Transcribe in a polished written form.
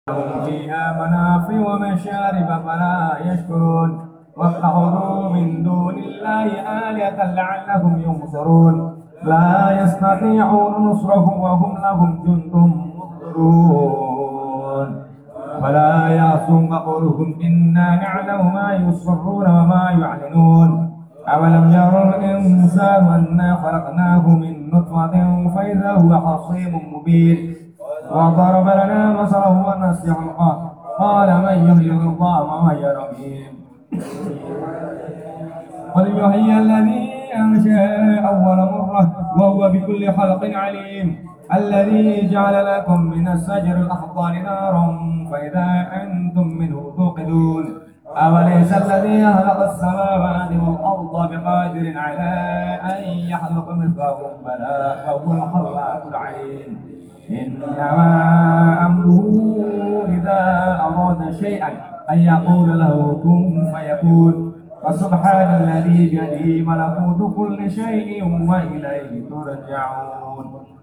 لهم فيها منافع ومشارب فلا يشكرون واتخذوا من دون الله آلهة لعلهم ينصرون لا يستطيعون نصرهم وهم لهم جند مهضرون ولا يعصون قولهم إنا نعلم ما يسرون وما يعلنون أولم يروا الإنسان أنا خلقناه من نطفة فإذا هو خصيم مبين وضرب لنا مثلا ونسي خلقه قال من يحيي العظام وهي رميم قل يحيي الذي أنشأ أول مرة وهو بكل خلق عليم الذي جعل لكم من الشجر الأخضر نارا فإذا أنتم منه توقدون أوليس الذي خلق السماوات والأرض بقادر على أن يخلق مثلهم بلى وهو الخلاق العليم إنما أمره إذا أراد شيئا أن يقول له كن فيكون فسبحان الذي بيده ملكوت كل شيء وإليه ترجعون